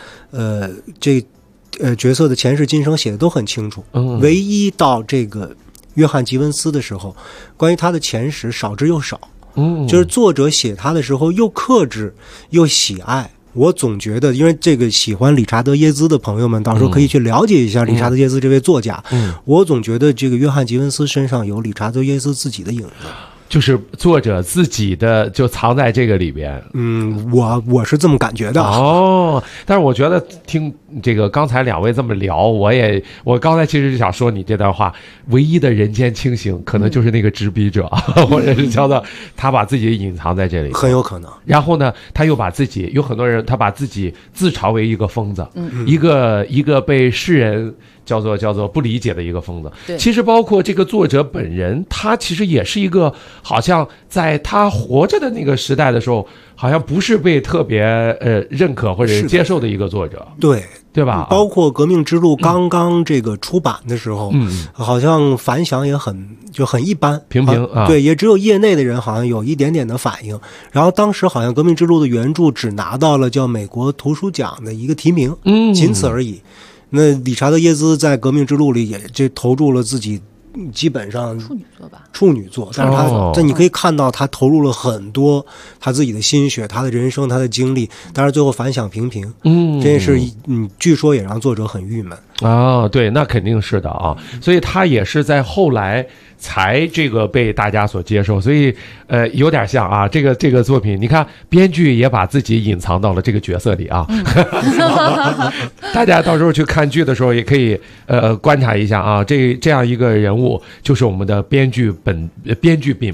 角色的前世今生写的都很清楚。唯一到这个约翰·吉文斯的时候，关于他的前世少之又少。就是作者写他的时候又克制又喜爱。我总觉得，因为这个喜欢理查德耶兹的朋友们，到时候可以去了解一下理查德耶兹这位作家。我总觉得这个约翰·吉文斯身上有理查德耶兹自己的影子， 就是作者自己的就藏在这个里边。 我是这么感觉的。 但是我觉得听这个刚才两位这么聊，我刚才其实是想说你这段话，唯一的人间清醒可能就是那个执笔者，或者是叫做他把自己隐藏在这里， 很有可能。 然后呢，他又把自己，有很多人他把自己自嘲为一个疯子，一个被世人叫做不理解的一个疯子。其实包括这个作者本人，他其实也是一个好像在他活着的那个时代的时候，好像不是被特别认可或者接受的一个作者。对吧？ 包括《革命之路》刚刚这个出版的时候，好像反响也很一般， 平啊。 对，也只有业内的人好像有一点点的反应。然后当时好像《革命之路》的原著只拿到了叫美国图书奖的一个提名，仅此而已。那理查德耶兹在《革命之路》里也就投注了自己。基本上处女座吧， 处女座，但是但你可以看到他投入了很多他自己的心血，他的人生，他的经历，但是最后反响平平。这件事据说也让作者很郁闷。 对，那肯定是的啊，所以他也是在后来才这个被大家所接受，所以有点像啊，这个作品，你看编剧也把自己隐藏到了这个角色里啊。大家到时候去看剧的时候也可以观察一下啊，这样一个人物就是我们的编剧本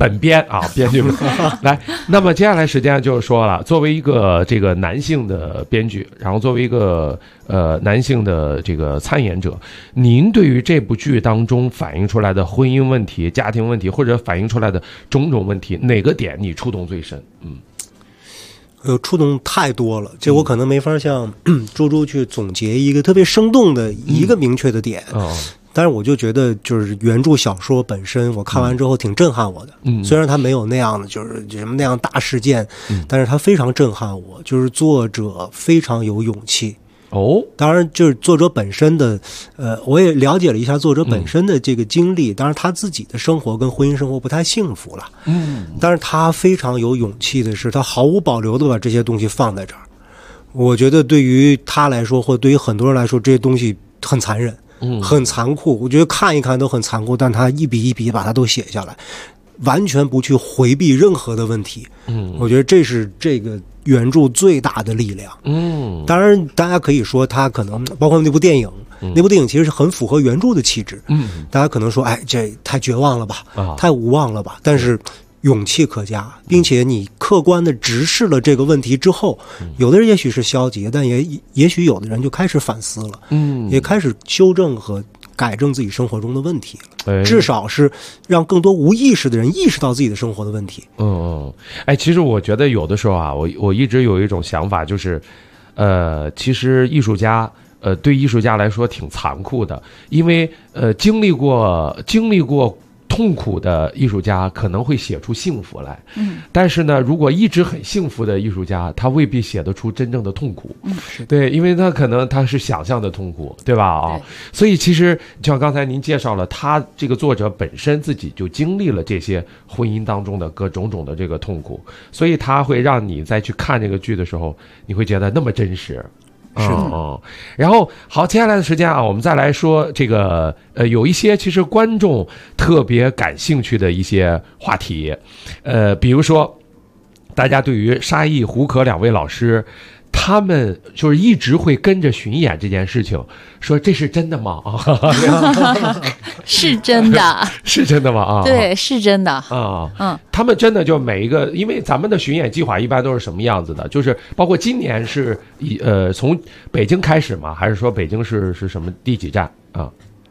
本编啊，编剧们来。那么接下来时间就是说了，作为一个这个男性的编剧，然后作为一个男性的这个参演者，您对于这部剧当中反映出来的婚姻问题、家庭问题，或者反映出来的种种问题，哪个点你触动最深？ 触动太多了，这我可能没法像猪猪去总结一个特别生动的一个明确的点。但是我就觉得，就是原著小说本身，我看完之后挺震撼我的。虽然它没有那样的，就是什么那样大事件，但是它非常震撼我。就是作者非常有勇气。当然就是作者本身的，我也了解了一下作者本身的这个经历。当然他自己的生活跟婚姻生活不太幸福了。但是他非常有勇气的是，他毫无保留的把这些东西放在这儿。我觉得对于他来说，或对于很多人来说，这些东西很残忍。很残酷，我觉得看一看都很残酷，但他一笔一笔把它都写下来，完全不去回避任何的问题。我觉得这是这个原著最大的力量。当然大家可以说他可能包括那部电影，那部电影其实是很符合原著的气质。大家可能说，哎，这太绝望了吧，太无望了吧，但是勇气可嘉，并且你客观的直视了这个问题之后，有的人也许是消极，但也许有的人就开始反思了，也开始修正和改正自己生活中的问题了，至少是让更多无意识的人意识到自己的生活的问题。 其实我觉得有的时候啊，我一直有一种想法，就是其实艺术家对艺术家来说挺残酷的，因为经历过痛苦的艺术家可能会写出幸福来，但是呢，如果一直很幸福的艺术家，他未必写得出真正的痛苦。对，因为他可能他是想象的痛苦，对吧？所以其实就像刚才您介绍了，他这个作者本身自己就经历了这些婚姻当中的各种种的这个痛苦，所以他会让你再去看这个剧的时候，你会觉得那么真实。 是的。 然后好，接下来的时间啊，我们再来说这个有一些其实观众特别感兴趣的一些话题，比如说大家对于沙溢、胡可两位老师，他们就是一直会跟着巡演这件事情，说这是真的吗？ 是真的。 是真的吗？ 对，是真的。 他们真的就每一个，因为咱们的巡演计划一般都是什么样子的？就是包括今年是从北京开始吗？还是说北京是什么第几站啊？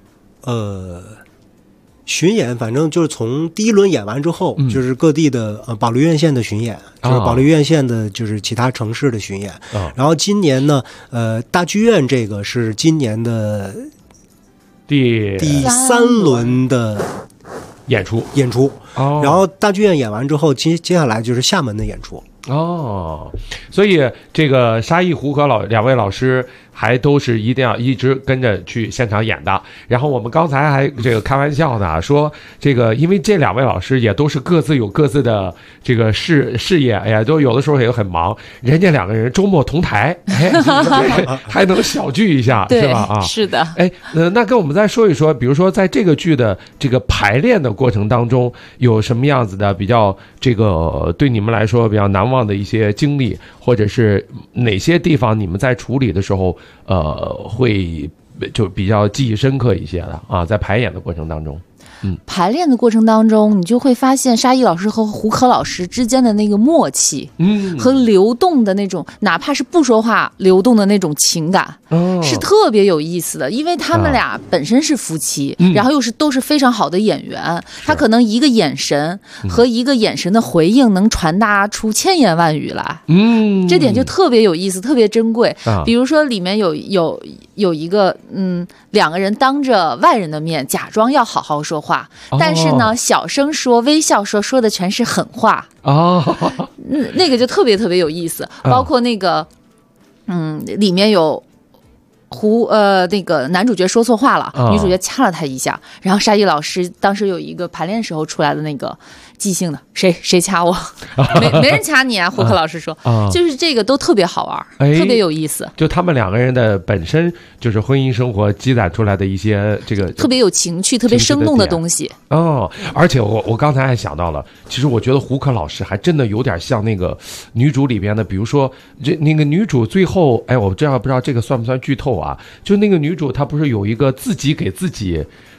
巡演反正就是从第一轮演完之后，就是各地的保利院线的巡演，就是保利院线的就是其他城市的巡演。然后今年呢，大剧院这个是今年的第3轮的演出。 然后大剧院演完之后，接下来就是厦门的演出。 所以这个沙溢、胡可两位老师还都是一定要一直跟着去现场演的。然后我们刚才还这个开玩笑呢，说这个因为这两位老师也都是各自有各自的这个事业，哎呀，都有的时候也很忙，人家两个人周末同台，还能小聚一下，是吧？ 是的。 那跟我们再说一说，比如说在这个剧的这个排练的过程当中，有什么样子的比较这个对你们来说比较难忘的一些经历，或者是哪些地方你们在处理的时候会就比较记忆深刻一些的啊？在排演的过程当中。 排练的过程当中，你就会发现沙溢老师和胡可老师之间的那个默契，和流动的那种，哪怕是不说话流动的那种情感，是特别有意思的。因为他们俩本身是夫妻，然后又是都是非常好的演员，他可能一个眼神和一个眼神的回应能传达出千言万语来，这点就特别有意思，特别珍贵。比如说里面有一个两个人当着外人的面假装要好好说话，但是呢小声说，微笑说的全是狠话。那个就特别特别有意思。包括那个里面有那个男主角说错话了，女主角掐了他一下，然后沙溢老师当时有一个排练时候出来的那个即兴的，谁掐我？没人掐你啊！胡可老师说，就是这个都特别好玩，特别有意思。 就他们两个人的本身就是婚姻生活积攒出来的一些这个特别有情趣、特别生动的东西。 而且我刚才还想到了，其实我觉得胡可老师还真的有点像那个女主里边的，比如说那个女主最后，我不知道这个算不算剧透啊？就那个女主她不是有一个自己给自己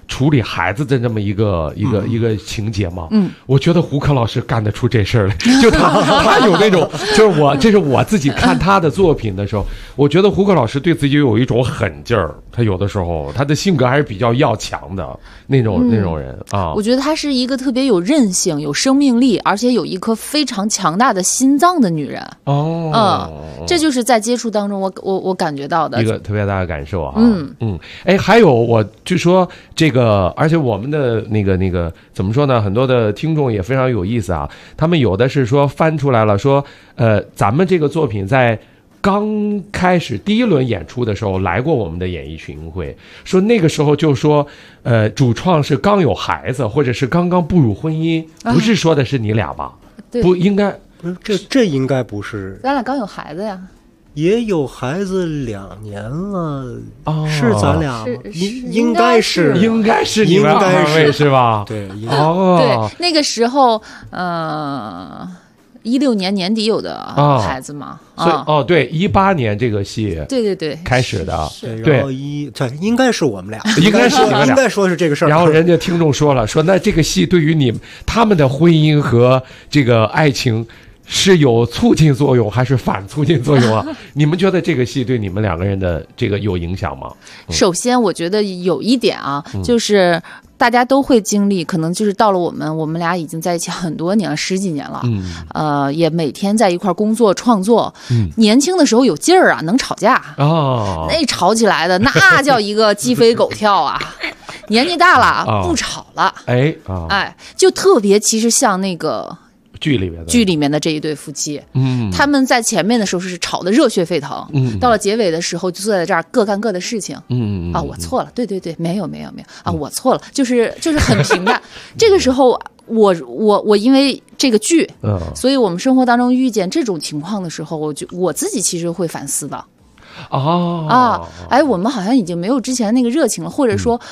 处理孩子的这么一个情节嘛。我觉得胡可老师干得出这事儿来，就他有那种，就是这是我自己看他的作品的时候，我觉得胡可老师对自己有一种狠劲儿，他有的时候他的性格还是比较要强的那种人啊。 我觉得她是一个特别有韧性、有生命力，而且有一颗非常强大的心脏的女人。这就是在接触当中我感觉到的一个特别大的感受啊。还有我据说这个，而且我们的那个怎么说呢？很多的听众也非常有意思啊。他们有的是说翻出来了，说咱们这个作品在刚开始第一轮演出的时候来过我们的演艺群会，说那个时候就说主创是刚有孩子，或者是刚刚步入婚姻，不是说的是你俩吧？不应该， 这应该不是， 咱俩刚有孩子呀。 也有孩子2年了，是咱俩吗？应该是你们2位是吧？ 对， 对，那个时候16年年底有的孩子嘛。 对，18年这个戏， 对开始的， 对，然后应该是我们俩， 应该是你们俩， 应该说是这个事儿。 然后人家听众说了，说那这个戏对于他们的婚姻和这个爱情是有促进作用还是反促进作用啊？你们觉得这个戏对你们2个人的这个有影响吗？ 首先我觉得有一点啊，就是大家都会经历，可能就是到了我们俩已经在一起很多年了，10几年了，也每天在一块工作创作，年轻的时候有劲儿啊，能吵架那吵起来的那叫一个鸡飞狗跳啊。年纪大了不吵了，就特别其实像那个剧里面的这一对夫妻，他们在前面的时候是吵得热血沸腾，到了结尾的时候就坐在这儿各干各的事情，我错了，对，没有啊，我错了，就是很平淡。这个时候我因为这个剧，所以我们生活当中遇见这种情况的时候，我自己其实会反思的。我们好像已经没有之前那个热情了，或者说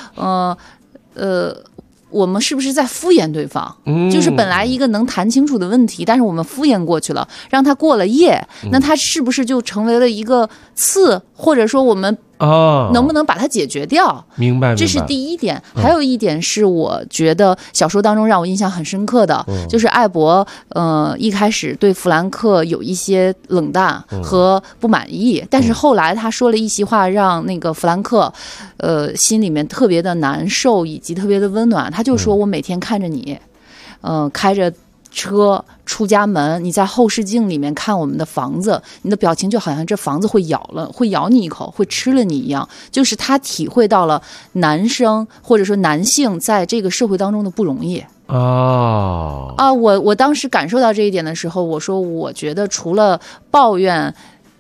我们是不是在敷衍对方？就是本来一个能谈清楚的问题，但是我们敷衍过去了，让他过了夜，那他是不是就成为了一个刺？或者说我们能不能把它解决掉？ 明白。 这是第一点。还有一点是我觉得小说当中让我印象很深刻的，就是艾博一开始对弗兰克有一些冷淡和不满意，但是后来他说了一席话，让那个弗兰克心里面特别的难受，以及特别的温暖。他就说我每天看着你开着车出家门，你在后视镜里面看我们的房子，你的表情就好像这房子会咬你一口，会吃了你一样。就是他体会到了男生或者说男性在这个社会当中的不容易。我当时感受到这一点的时候，我说我觉得除了抱怨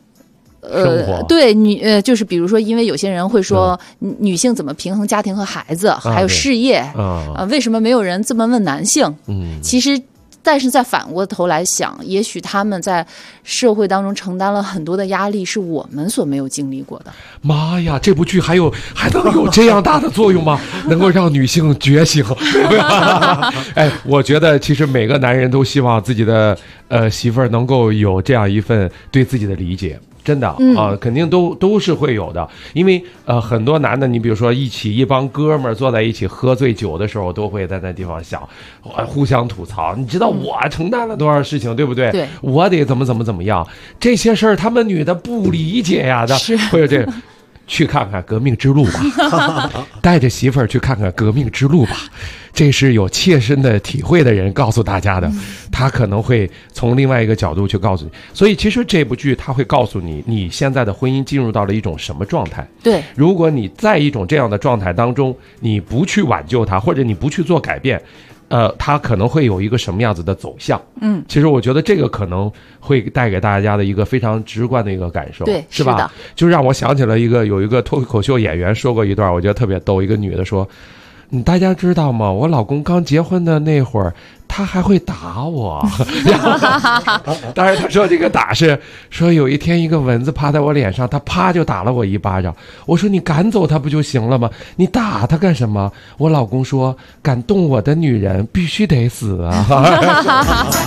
对就是比如说，因为有些人会说女性怎么平衡家庭和孩子，还有事业为什么没有人这么问男性？其实但是再反过头来想，也许他们在社会当中承担了很多的压力，是我们所没有经历过的。 妈呀，这部剧还能有这样大的作用吗？能够让女性觉醒？我觉得其实每个男人都希望自己的媳妇儿能够有这样一份对自己的理解。真的肯定都是会有的，因为很多男的，你比如说一帮哥们儿坐在一起喝醉酒的时候，都会在那地方想，互相吐槽。你知道我承担了多少事情，对不对？ 对， 我得怎么样，这些事儿他们女的不理解呀的，会有这个。去看看《革命之路》吧，带着媳妇儿去看看《革命之路》吧，这是有切身的体会的人告诉大家的，他可能会从另外一个角度去告诉你。所以其实这部剧他会告诉你，你现在的婚姻进入到了一种什么状态。 对， 如果你在一种这样的状态当中，你不去挽救它，或者你不去做改变，它可能会有一个什么样子的走向？其实我觉得这个可能会带给大家的一个非常直观的一个感受， 对， 是吧？就让我想起了有一个脱口秀演员说过一段，我觉得特别逗。一个女的说：“大家知道吗？我老公刚结婚的那会儿，他还会打我。”当然，他说这个打是说有一天一个蚊子趴在我脸上，他啪就打了我一巴掌。我说你赶走他不就行了吗？你打他干什么？我老公说，敢动我的女人必须得死啊。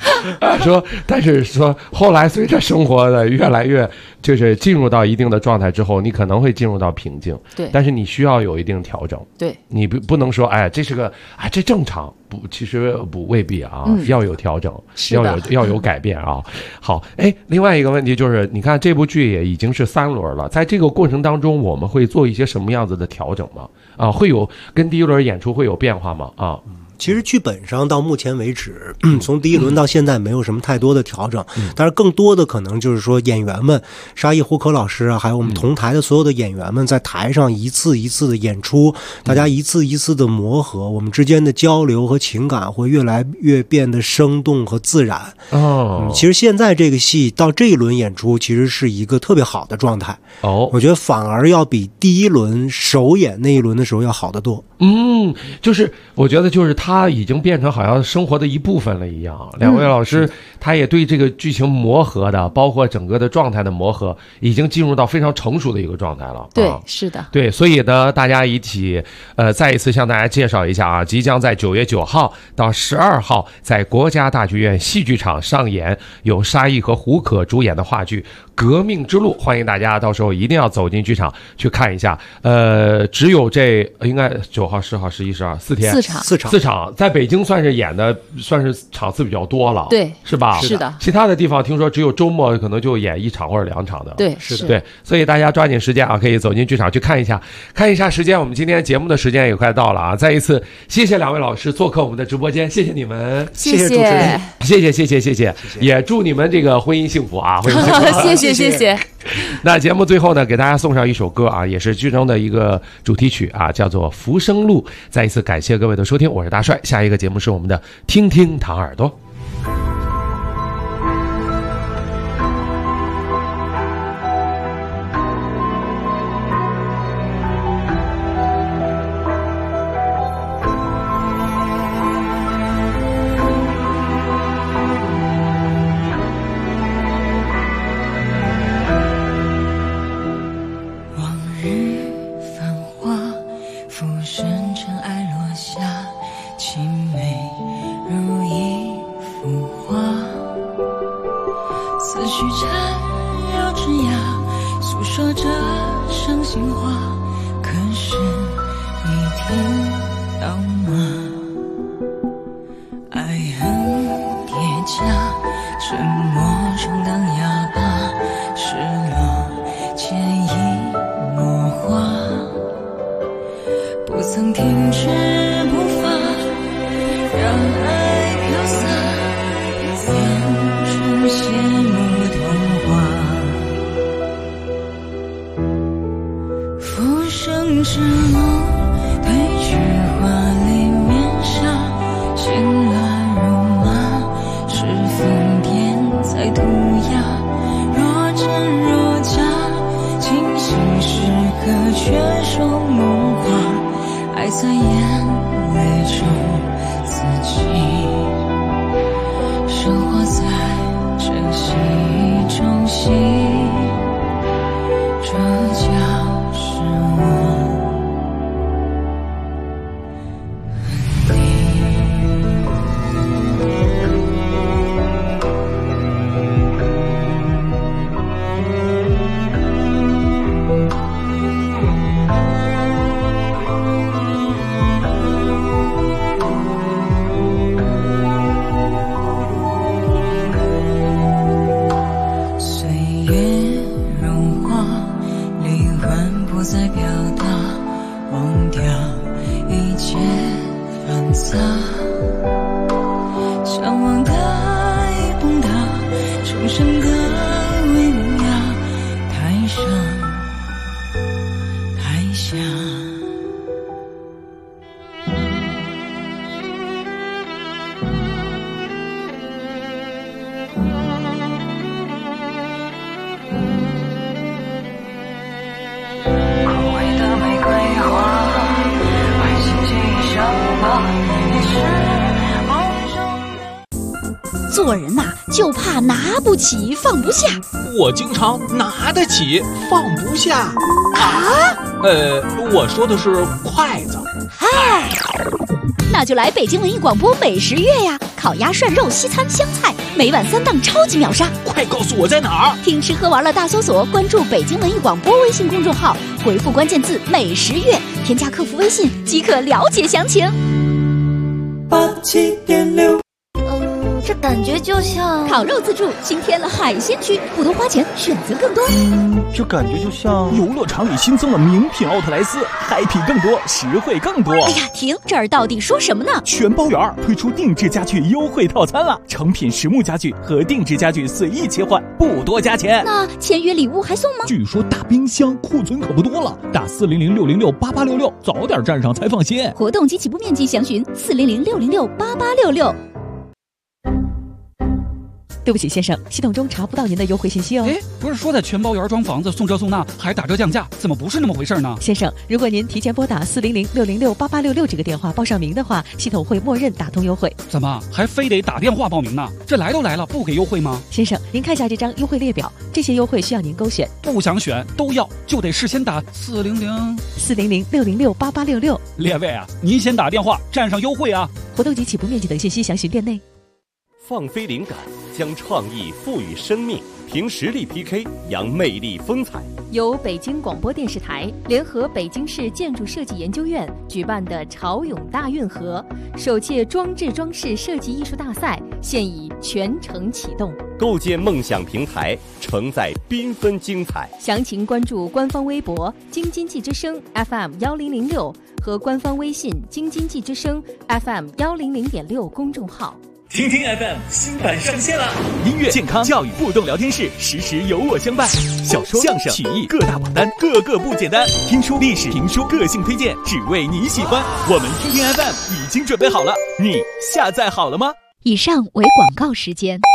说，但是说后来随着生活的越来越就是进入到一定的状态之后，你可能会进入到瓶颈， 对， 但是你需要有一定调整， 对， 你不能说哎这是个哎这正常，不，其实不未必啊，要有调整，要有改变啊。好，哎，另外一个问题就是，你看这部剧也已经是3轮了，在这个过程当中，我们会做一些什么样子的调整吗？啊，会有跟第一轮演出会有变化吗？啊？ 其实剧本上到目前为止，从第一轮到现在没有什么太多的调整，但是更多的可能就是说演员们，沙溢、胡可老师啊，还有我们同台的所有的演员们在台上一次一次的演出，大家一次一次的磨合，我们之间的交流和情感会越来越变得生动和自然。其实现在这个戏到这一轮演出其实是一个特别好的状态，我觉得反而要比第一轮首演那一轮的时候要好得多。 就是我觉得就是他已经变成好像生活的一部分了一样。两位老师他也对这个剧情磨合的，包括整个的状态的磨合，已经进入到非常成熟的一个状态了。 对，是的， 对，所以呢，大家一起再一次向大家介绍一下啊，即将在9月9号到12号在国家大剧院戏剧场上演由沙溢和胡可主演的话剧《革命之路》，欢迎大家到时候一定要走进剧场去看一下。只有这应该9号、10号、11、12 4天，4场，在北京算是演的算是场次比较多了， 对， 是吧？ 是的。 其他的地方听说只有周末可能就演1场或者2场的， 对，是的。 对，所以大家抓紧时间啊，可以走进剧场去看一下。时间，我们今天节目的时间也快到了啊！再一次谢谢2位老师做客我们的直播间，谢谢你们， 谢谢主持人， 谢谢，也祝你们这个婚姻幸福啊！婚姻幸福， 谢谢。 那节目最后呢，给大家送上一首歌啊，也是剧中的一个主题曲啊，叫做《浮生路》。再一次感谢各位的收听，我是大帅。下一个节目是我们的听听糖耳朵。 做人呐，就怕拿不起放不下。 我经常拿得起放不下啊。 我说的是筷子。 嗨，那就来北京文艺广播美食月呀！烤鸭、涮肉、西餐、湘菜， 每晚3档超级秒杀。 快告诉我在哪儿！ 听吃喝玩乐大搜索，关注北京文艺广播微信公众号，回复关键字美食月，添加客服微信即可了解详情。 87.6。 这感觉就像烤肉自助新添了海鲜区，不多花钱，选择更多。 这感觉就像游乐场里新增了名品奥特莱斯，happy更多，实惠更多。 哎呀，停！这儿到底说什么呢？ 全包圆推出定制家具优惠套餐了，成品实木家具和定制家具随意切换，不多加钱。 那签约礼物还送吗？ 据说大冰箱库存可不多了，打400-606-8866，早点站上才放心。 活动及起步面积详询400-606-8866。 对不起，先生，系统中查不到您的优惠信息哦。 不是说在全包圆装房子送这送那还打折降价，怎么不是那么回事呢？ 先生，如果您提前拨打400-606-8866这个电话报上名的话，系统会默认打通优惠。 怎么还非得打电话报名呢？这来都来了，不给优惠吗？ 先生，您看一下这张优惠列表，这些优惠需要您勾选。 不想选都要，就得事先打 400-606-8866。 列位啊，您先打电话占上优惠啊！ 活动及起步面积等信息详询店内。 放飞灵感，将创意赋予生命，凭实力 PK， 扬魅力风采。 由北京广播电视台联合北京市建筑设计研究院举办的潮涌大运河首届装置装饰设计艺术大赛现已全程启动， 构建梦想平台，承载缤纷精彩。 详情关注官方微博京津冀之声 FM1006 和官方微信京津冀之声 FM100.6 公众号。 听听 FM 新版上线了，音乐、健康、教育、互动聊天室，时时有我相伴。小说、相声、曲艺各大榜单，个个不简单。听书、历史、评书，个性推荐，只为你喜欢。我们听听 FM 已经准备好了，你下载好了吗？ 以上为广告时间。